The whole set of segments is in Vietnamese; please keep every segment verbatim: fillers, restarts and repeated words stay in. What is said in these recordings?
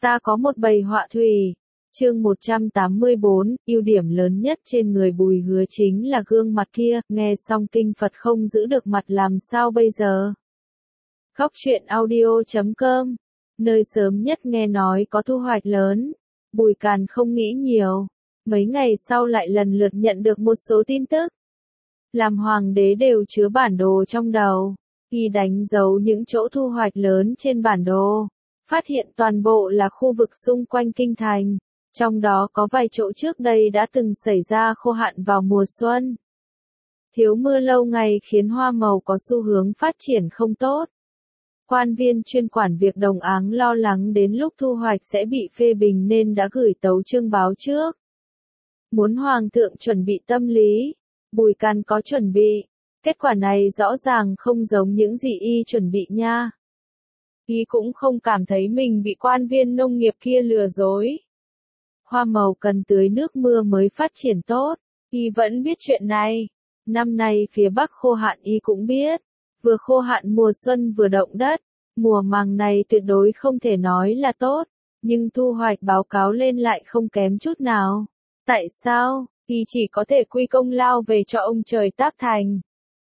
Ta có một bầy họa thủy. Chương một trăm tám mươi bốn, ưu điểm lớn nhất trên người Bùi Hứa chính là gương mặt kia, nghe xong kinh Phật không giữ được mặt làm sao bây giờ. Góc truyện audio chấm com, nơi sớm nhất nghe nói có thu hoạch lớn. Bùi Càn không nghĩ nhiều, mấy ngày sau lại lần lượt nhận được một số tin tức. Làm hoàng đế đều chứa bản đồ trong đầu, y đánh dấu những chỗ thu hoạch lớn trên bản đồ, phát hiện toàn bộ là khu vực xung quanh kinh thành. Trong đó có vài chỗ trước đây đã từng xảy ra khô hạn vào mùa xuân. Thiếu mưa lâu ngày khiến hoa màu có xu hướng phát triển không tốt. Quan viên chuyên quản việc đồng áng lo lắng đến lúc thu hoạch sẽ bị phê bình nên đã gửi tấu chương báo trước. Muốn hoàng thượng chuẩn bị tâm lý, Bùi Càn có chuẩn bị. Kết quả này rõ ràng không giống những gì y chuẩn bị nha. Y cũng không cảm thấy mình bị quan viên nông nghiệp kia lừa dối. Hoa màu cần tưới nước mưa mới phát triển tốt, y vẫn biết chuyện này. Năm nay phía Bắc khô hạn y cũng biết, vừa khô hạn mùa xuân vừa động đất, mùa màng này tuyệt đối không thể nói là tốt, nhưng thu hoạch báo cáo lên lại không kém chút nào. Tại sao? Y chỉ có thể quy công lao về cho ông trời tác thành.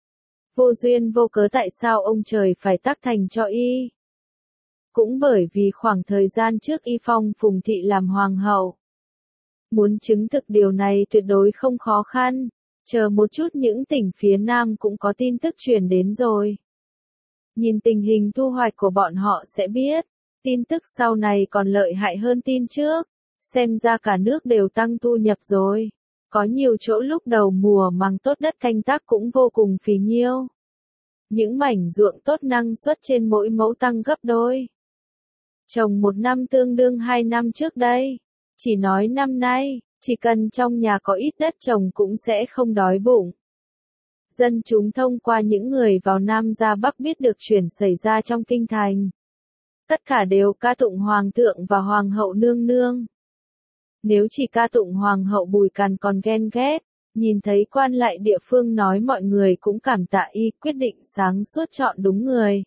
Vô duyên vô cớ tại sao ông trời phải tác thành cho y? Cũng bởi vì khoảng thời gian trước y phong Phùng Thị làm hoàng hậu. Muốn chứng thực điều này tuyệt đối không khó khăn, chờ một chút những tỉnh phía Nam cũng có tin tức truyền đến rồi. Nhìn tình hình thu hoạch của bọn họ sẽ biết, tin tức sau này còn lợi hại hơn tin trước, xem ra cả nước đều tăng thu nhập rồi. Có nhiều chỗ lúc đầu mùa màng tốt đất canh tác cũng vô cùng phì nhiêu. Những mảnh ruộng tốt năng suất trên mỗi mẫu tăng gấp đôi. Trồng một năm tương đương hai năm trước đây. Chỉ nói năm nay, chỉ cần trong nhà có ít đất trồng cũng sẽ không đói bụng. Dân chúng thông qua những người vào Nam ra Bắc biết được chuyện xảy ra trong kinh thành. Tất cả đều ca tụng hoàng thượng và hoàng hậu nương nương. Nếu chỉ ca tụng hoàng hậu Bùi Càn còn ghen ghét, nhìn thấy quan lại địa phương nói mọi người cũng cảm tạ y quyết định sáng suốt chọn đúng người.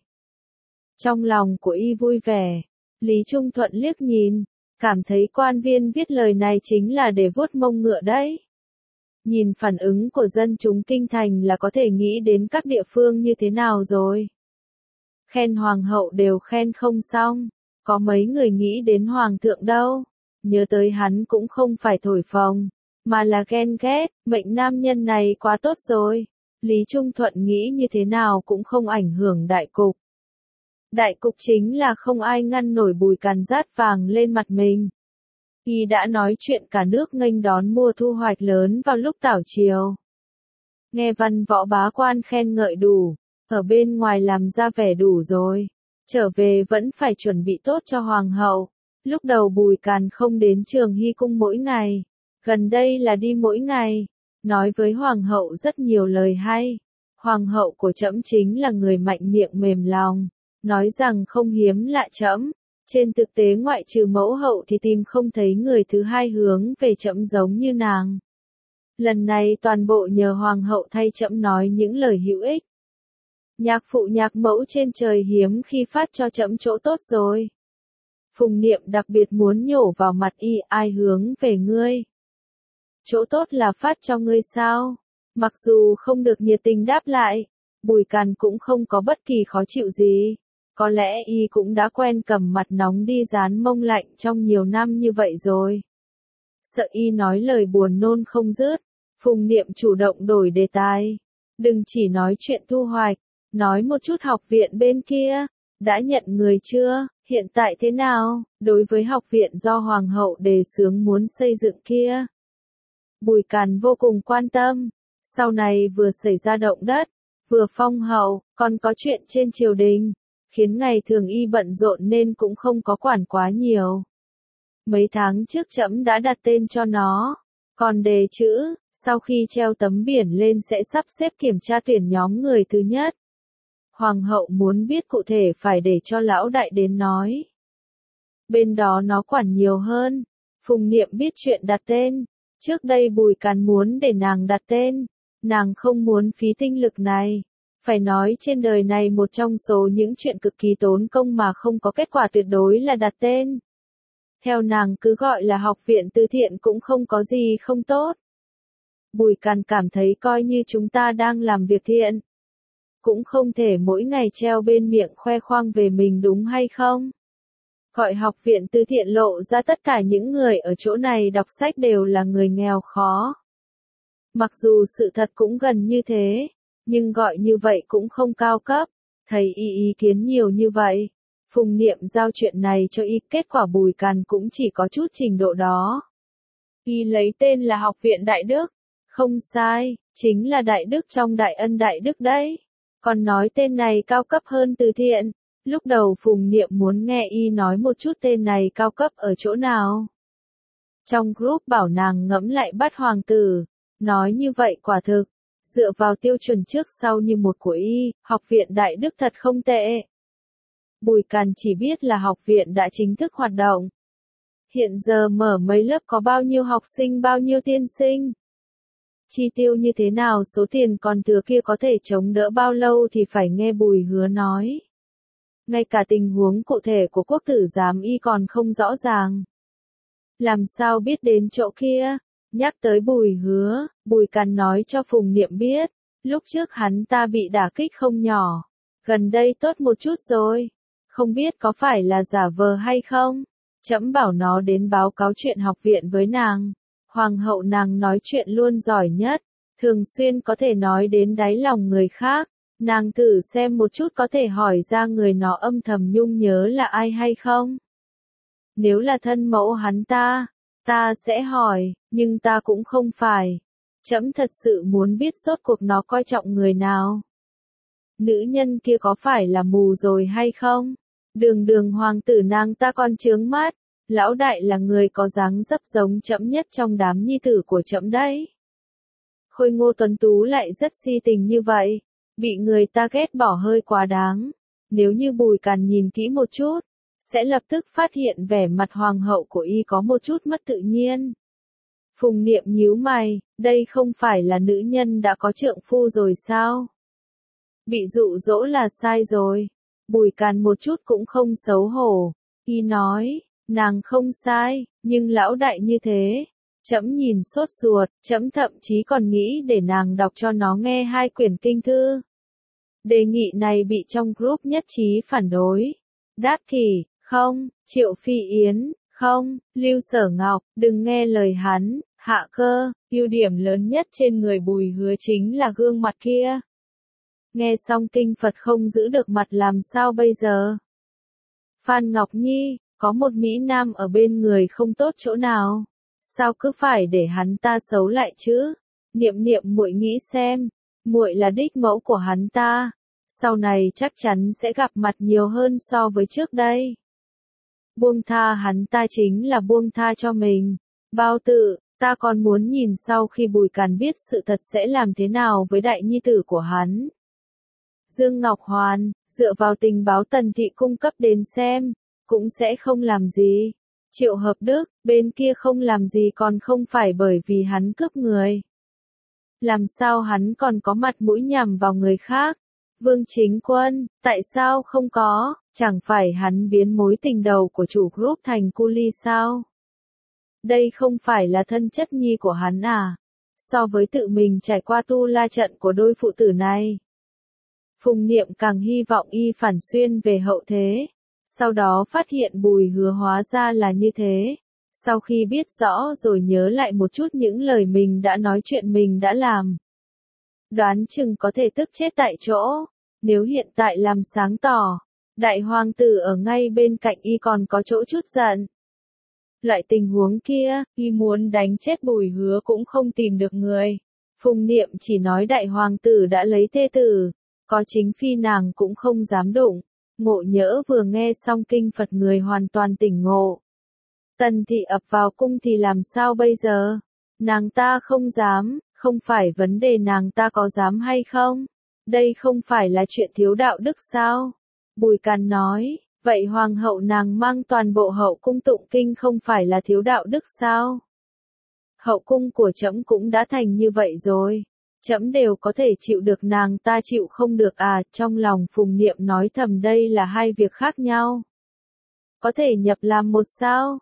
Trong lòng của y vui vẻ, Lý Trung Thuận liếc nhìn, cảm thấy quan viên viết lời này chính là để vuốt mông ngựa đấy. Nhìn phản ứng của dân chúng kinh thành là có thể nghĩ đến các địa phương như thế nào rồi. Khen hoàng hậu đều khen không xong, có mấy người nghĩ đến hoàng thượng đâu, nhớ tới hắn cũng không phải thổi phồng, mà là ghen ghét, mệnh nam nhân này quá tốt rồi. Lý Trung Thuận nghĩ như thế nào cũng không ảnh hưởng đại cục. Đại cục chính là không ai ngăn nổi Bùi Càn rát vàng lên mặt mình. Y đã nói chuyện cả nước nghênh đón mùa thu hoạch lớn vào lúc tảo chiều. Nghe văn võ bá quan khen ngợi đủ, ở bên ngoài làm ra vẻ đủ rồi. Trở về vẫn phải chuẩn bị tốt cho hoàng hậu. Lúc đầu Bùi Càn không đến Trường Hy cung mỗi ngày, gần đây là đi mỗi ngày, nói với hoàng hậu rất nhiều lời hay. Hoàng hậu của trẫm chính là người mạnh miệng mềm lòng. Nói rằng không hiếm lạ trẫm, trên thực tế ngoại trừ mẫu hậu thì tìm không thấy người thứ hai hướng về trẫm giống như nàng. Lần này toàn bộ nhờ hoàng hậu thay trẫm nói những lời hữu ích. Nhạc phụ nhạc mẫu trên trời hiếm khi phát cho trẫm chỗ tốt rồi. Phùng Niệm đặc biệt muốn nhổ vào mặt y, ai hướng về ngươi. Chỗ tốt là phát cho ngươi sao? Mặc dù không được nhiệt tình đáp lại, Bùi Càn cũng không có bất kỳ khó chịu gì. Có lẽ y cũng đã quen cầm mặt nóng đi dán mông lạnh trong nhiều năm như vậy rồi. Sợ y nói lời buồn nôn không dứt, Phùng Niệm chủ động đổi đề tài. Đừng chỉ nói chuyện thu hoạch, nói một chút học viện bên kia, đã nhận người chưa, hiện tại thế nào, đối với học viện do Hoàng hậu đề xướng muốn xây dựng kia. Bùi Càn vô cùng quan tâm, sau này vừa xảy ra động đất, vừa phong hậu, còn có chuyện trên triều đình. Khiến ngày thường y bận rộn nên cũng không có quản quá nhiều. Mấy tháng trước trẫm đã đặt tên cho nó, còn đề chữ, sau khi treo tấm biển lên sẽ sắp xếp kiểm tra tuyển nhóm người thứ nhất. Hoàng hậu muốn biết cụ thể phải để cho lão đại đến nói. Bên đó nó quản nhiều hơn. Phùng Niệm biết chuyện đặt tên, trước đây Bùi Càn muốn để nàng đặt tên, nàng không muốn phí tinh lực này. Phải nói trên đời này một trong số những chuyện cực kỳ tốn công mà không có kết quả tuyệt đối là đặt tên. Theo nàng cứ gọi là học viện từ thiện cũng không có gì không tốt. Bùi Càn cảm thấy coi như chúng ta đang làm việc thiện. Cũng không thể mỗi ngày treo bên miệng khoe khoang về mình đúng hay không? Gọi học viện từ thiện lộ ra tất cả những người ở chỗ này đọc sách đều là người nghèo khó. Mặc dù sự thật cũng gần như thế, nhưng gọi như vậy cũng không cao cấp. Thầy y ý kiến nhiều như vậy. Phùng Niệm giao chuyện này cho y, kết quả Bùi Càn cũng chỉ có chút trình độ đó. Y lấy tên là Học viện Đại Đức. Không sai, chính là Đại Đức trong Đại Ân Đại Đức đấy. Còn nói tên này cao cấp hơn từ thiện. Lúc đầu Phùng Niệm muốn nghe y nói một chút tên này cao cấp ở chỗ nào. Trong group bảo nàng ngẫm lại Bát Hoàng Tử. Nói như vậy quả thực, dựa vào tiêu chuẩn trước sau như một của y, Học viện Đại Đức thật không tệ. Bùi Càn chỉ biết là học viện đã chính thức hoạt động. Hiện giờ mở mấy lớp có bao nhiêu học sinh bao nhiêu tiên sinh. Chi tiêu như thế nào số tiền còn thừa kia có thể chống đỡ bao lâu thì phải nghe Bùi Hứa nói. Ngay cả tình huống cụ thể của quốc tử giám y còn không rõ ràng. Làm sao biết đến chỗ kia? Nhắc tới Bùi Hứa, Bùi Càn nói cho Phùng Niệm biết. Lúc trước hắn ta bị đả kích không nhỏ. Gần đây tốt một chút rồi. Không biết có phải là giả vờ hay không? Trẫm bảo nó đến báo cáo chuyện học viện với nàng. Hoàng hậu nàng nói chuyện luôn giỏi nhất. Thường xuyên có thể nói đến đáy lòng người khác. Nàng thử xem một chút có thể hỏi ra người nó âm thầm nhung nhớ là ai hay không? Nếu là thân mẫu hắn ta, ta sẽ hỏi, nhưng ta cũng không phải. Trẫm thật sự muốn biết rốt cuộc nó coi trọng người nào. Nữ nhân kia có phải là mù rồi hay không? Đường đường hoàng tử nàng ta còn chướng mắt. Lão đại là người có dáng dấp giống trẫm nhất trong đám nhi tử của trẫm đấy. Khôi ngô tuấn tú lại rất si tình như vậy. Bị người ta ghét bỏ hơi quá đáng. Nếu như Bùi Càn nhìn kỹ một chút, sẽ lập tức phát hiện vẻ mặt hoàng hậu của y có một chút mất tự nhiên. Phùng Niệm nhíu mày, đây không phải là nữ nhân đã có trượng phu rồi sao? Bị dụ dỗ là sai rồi. Bùi Càn một chút cũng không xấu hổ. Y nói, nàng không sai, nhưng lão đại như thế. Trẫm nhìn sốt ruột, trẫm thậm chí còn nghĩ để nàng đọc cho nó nghe hai quyển kinh thư. Đề nghị này bị trong group nhất trí phản đối. Đát Kỷ, không, Triệu Phi Yến, không, Lưu Sở Ngọc, đừng nghe lời hắn, Hạ Cơ, ưu điểm lớn nhất trên người Bùi Hứa chính là gương mặt kia. Nghe xong kinh Phật không giữ được mặt làm sao bây giờ? Phan Ngọc Nhi, có một Mỹ Nam ở bên người không tốt chỗ nào? Sao cứ phải để hắn ta xấu lại chứ? Niệm Niệm muội nghĩ xem, muội là đích mẫu của hắn ta, sau này chắc chắn sẽ gặp mặt nhiều hơn so với trước đây. Buông tha hắn ta chính là buông tha cho mình. Bao Tử, ta còn muốn nhìn sau khi Bùi Càn biết sự thật sẽ làm thế nào với đại nhi tử của hắn. Dương Ngọc Hoàn, dựa vào tình báo Tần Thị cung cấp đến xem, cũng sẽ không làm gì. Triệu Hợp Đức, bên kia không làm gì còn không phải bởi vì hắn cướp người. Làm sao hắn còn có mặt mũi nhằm vào người khác? Vương Chính Quân, tại sao không có, chẳng phải hắn biến mối tình đầu của chủ group thành cu li sao? Đây không phải là thân chất nhi của hắn à? So với tự mình trải qua tu la trận của đôi phụ tử này. Phùng Niệm càng hy vọng y phản xuyên về hậu thế. Sau đó phát hiện Bùi Hứa hóa ra là như thế. Sau khi biết rõ rồi nhớ lại một chút những lời mình đã nói chuyện mình đã làm. Đoán chừng có thể tức chết tại chỗ. Nếu hiện tại làm sáng tỏ, đại hoàng tử ở ngay bên cạnh y còn có chỗ chút giận. Loại tình huống kia, y muốn đánh chết Bùi Hứa cũng không tìm được người. Phùng Niệm chỉ nói đại hoàng tử đã lấy thê tử, có chính phi nàng cũng không dám đụng. Ngộ Nhỡ vừa nghe xong kinh Phật người hoàn toàn tỉnh ngộ. Tần Thị ập vào cung thì làm sao bây giờ? Nàng ta không dám, không phải vấn đề nàng ta có dám hay không? Đây không phải là chuyện thiếu đạo đức sao? Bùi Càn nói, vậy hoàng hậu nàng mang toàn bộ hậu cung tụng kinh không phải là thiếu đạo đức sao? Hậu cung của trẫm cũng đã thành như vậy rồi. Trẫm đều có thể chịu được nàng ta chịu không được à, trong lòng Phùng Niệm nói thầm đây là hai việc khác nhau. Có thể nhập làm một sao?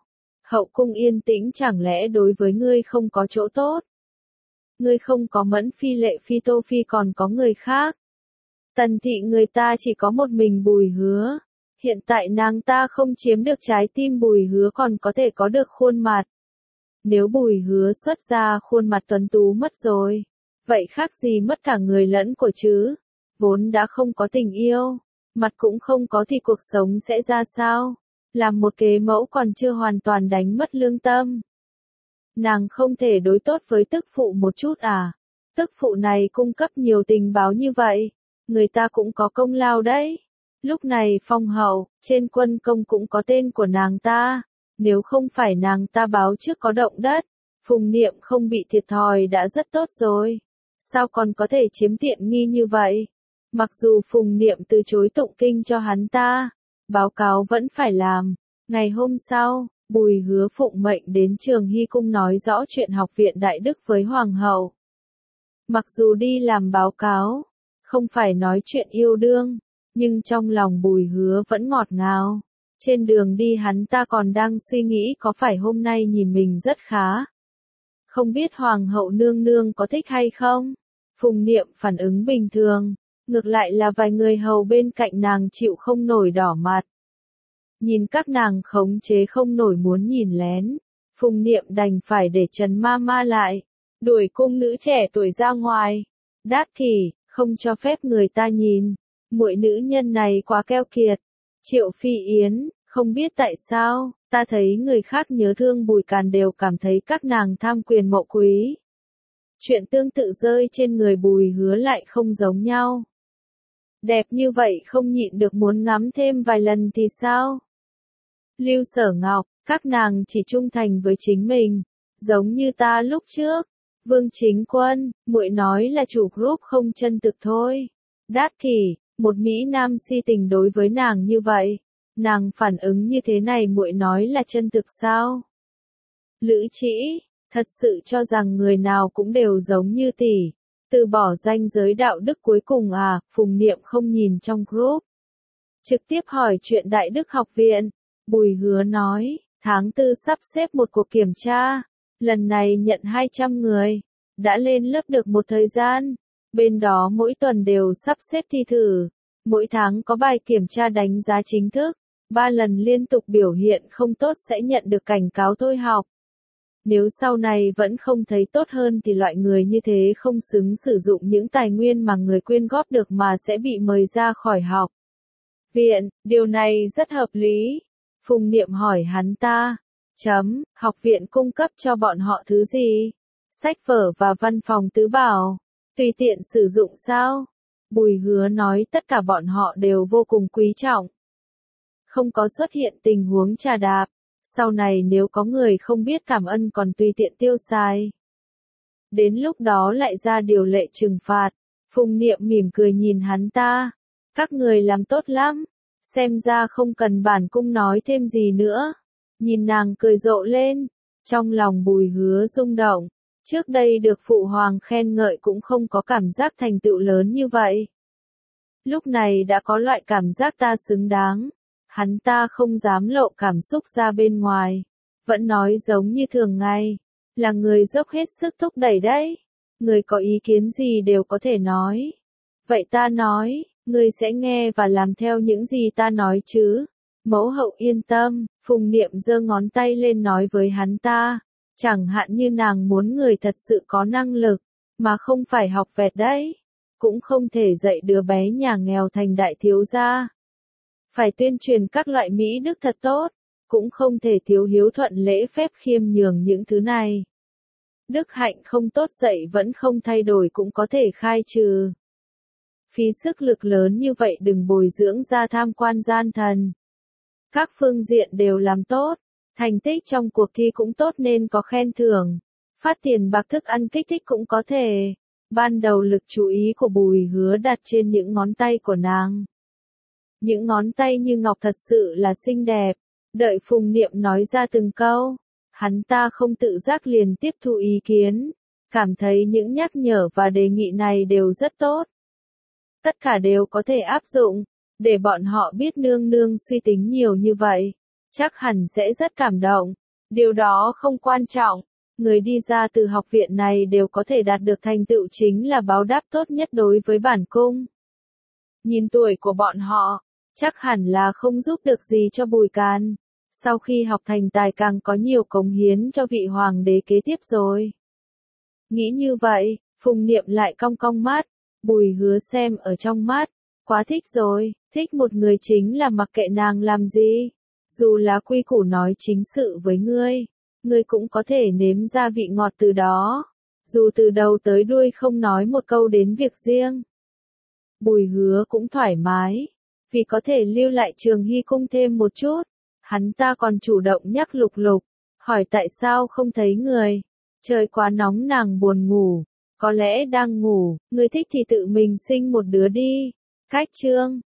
Hậu cung yên tĩnh chẳng lẽ đối với ngươi không có chỗ tốt? Ngươi không có Mẫn Phi Lệ Phi Tô Phi còn có người khác. Tần thị người ta chỉ có một mình Bùi Hứa. Hiện tại nàng ta không chiếm được trái tim Bùi Hứa còn có thể có được khuôn mặt. Nếu Bùi Hứa xuất ra khuôn mặt tuấn tú mất rồi, vậy khác gì mất cả người lẫn của chứ? Vốn đã không có tình yêu, mặt cũng không có thì cuộc sống sẽ ra sao? Làm một kế mẫu còn chưa hoàn toàn đánh mất lương tâm. Nàng không thể đối tốt với tức phụ một chút à? Tức phụ này cung cấp nhiều tình báo như vậy, người ta cũng có công lao đấy. Lúc này phong hậu, trên quân công cũng có tên của nàng ta. Nếu không phải nàng ta báo trước có động đất, Phùng Niệm không bị thiệt thòi đã rất tốt rồi. Sao còn có thể chiếm tiện nghi như vậy? Mặc dù Phùng Niệm từ chối tụng kinh cho hắn ta, báo cáo vẫn phải làm. Ngày hôm sau, Bùi Hứa phụng mệnh đến Trường Hy Cung nói rõ chuyện học viện Đại Đức với Hoàng hậu. Mặc dù đi làm báo cáo, không phải nói chuyện yêu đương, nhưng trong lòng Bùi Hứa vẫn ngọt ngào. Trên đường đi hắn ta còn đang suy nghĩ có phải hôm nay nhìn mình rất khá. Không biết Hoàng hậu nương nương có thích hay không? Phùng Niệm phản ứng bình thường, ngược lại là vài người hầu bên cạnh nàng chịu không nổi đỏ mặt. Nhìn các nàng khống chế không nổi muốn nhìn lén, Phùng Niệm đành phải để Trần Ma Ma lại, đuổi cung nữ trẻ tuổi ra ngoài. Đát Kỷ, không cho phép người ta nhìn, muội nữ nhân này quá keo kiệt. Triệu Phi Yến, không biết tại sao, ta thấy người khác nhớ thương Bùi Càn đều cảm thấy các nàng tham quyền mộ quý. Chuyện tương tự rơi trên người Bùi Hứa lại không giống nhau. Đẹp như vậy không nhịn được muốn ngắm thêm vài lần thì sao? Lưu Sở Ngọc, các nàng chỉ trung thành với chính mình, giống như ta lúc trước. Vương Chính Quân, muội nói là chủ group không chân thực thôi. Đát Kỷ, một mỹ nam si tình đối với nàng như vậy, nàng phản ứng như thế này muội nói là chân thực sao? Lữ Trĩ, thật sự cho rằng người nào cũng đều giống như tỷ, từ bỏ ranh giới đạo đức cuối cùng à? Phùng Niệm không nhìn trong group, trực tiếp hỏi chuyện Đại Đức học viện. Bùi Hứa nói, tháng tư sắp xếp một cuộc kiểm tra, lần này nhận hai trăm người, đã lên lớp được một thời gian, bên đó mỗi tuần đều sắp xếp thi thử, mỗi tháng có bài kiểm tra đánh giá chính thức, ba lần liên tục biểu hiện không tốt sẽ nhận được cảnh cáo thôi học. Nếu sau này vẫn không thấy tốt hơn thì loại người như thế không xứng sử dụng những tài nguyên mà người quyên góp được mà sẽ bị mời ra khỏi học viện, điều này rất hợp lý. Phùng Niệm hỏi hắn ta, chấm, học viện cung cấp cho bọn họ thứ gì? Sách vở và văn phòng tứ bảo, tùy tiện sử dụng sao? Bùi Hứa nói tất cả bọn họ đều vô cùng quý trọng. Không có xuất hiện tình huống trà đạp, sau này nếu có người không biết cảm ơn còn tùy tiện tiêu xài. Đến lúc đó lại ra điều lệ trừng phạt. Phùng Niệm mỉm cười nhìn hắn ta, các người làm tốt lắm. Xem ra không cần bản cung nói thêm gì nữa. Nhìn nàng cười rộ lên, trong lòng Bùi Hứa rung động. Trước đây được phụ hoàng khen ngợi cũng không có cảm giác thành tựu lớn như vậy. Lúc này đã có loại cảm giác ta xứng đáng. Hắn ta không dám lộ cảm xúc ra bên ngoài. Vẫn nói giống như thường ngày. Là người dốc hết sức thúc đẩy đấy. Người có ý kiến gì đều có thể nói. Vậy ta nói, ngươi sẽ nghe và làm theo những gì ta nói chứ? Mẫu hậu yên tâm, Phùng Niệm giơ ngón tay lên nói với hắn ta. Chẳng hạn như nàng muốn người thật sự có năng lực, mà không phải học vẹt đấy. Cũng không thể dạy đứa bé nhà nghèo thành đại thiếu gia. Phải tuyên truyền các loại mỹ đức thật tốt, cũng không thể thiếu hiếu thuận lễ phép khiêm nhường những thứ này. Đức hạnh không tốt dạy vẫn không thay đổi cũng có thể khai trừ. Phí sức lực lớn như vậy đừng bồi dưỡng ra tham quan gian thần. Các phương diện đều làm tốt, thành tích trong cuộc thi cũng tốt nên có khen thưởng. Phát tiền bạc thức ăn kích thích cũng có thể. Ban đầu lực chú ý của Bùi Hứa đặt trên những ngón tay của nàng. Những ngón tay như ngọc thật sự là xinh đẹp. Đợi Phùng Niệm nói ra từng câu, hắn ta không tự giác liền tiếp thu ý kiến. Cảm thấy những nhắc nhở và đề nghị này đều rất tốt. Tất cả đều có thể áp dụng, để bọn họ biết nương nương suy tính nhiều như vậy. Chắc hẳn sẽ rất cảm động. Điều đó không quan trọng. Người đi ra từ học viện này đều có thể đạt được thành tựu chính là báo đáp tốt nhất đối với bản cung. Nhìn tuổi của bọn họ, chắc hẳn là không giúp được gì cho Bùi Can. Sau khi học thành tài càng có nhiều cống hiến cho vị hoàng đế kế tiếp rồi. Nghĩ như vậy, Phùng Niệm lại cong cong mắt. Bùi Hứa xem ở trong mắt. Quá thích rồi, thích một người chính là mặc kệ nàng làm gì. Dù là quy củ nói chính sự với ngươi, ngươi cũng có thể nếm ra vị ngọt từ đó. Dù từ đầu tới đuôi không nói một câu đến việc riêng. Bùi Hứa cũng thoải mái, vì có thể lưu lại Trường Hy cung thêm một chút. Hắn ta còn chủ động nhắc Lục Lục, hỏi tại sao không thấy người. Trời quá nóng nàng buồn ngủ, có lẽ đang ngủ, người thích thì tự mình sinh một đứa đi. Khách trương.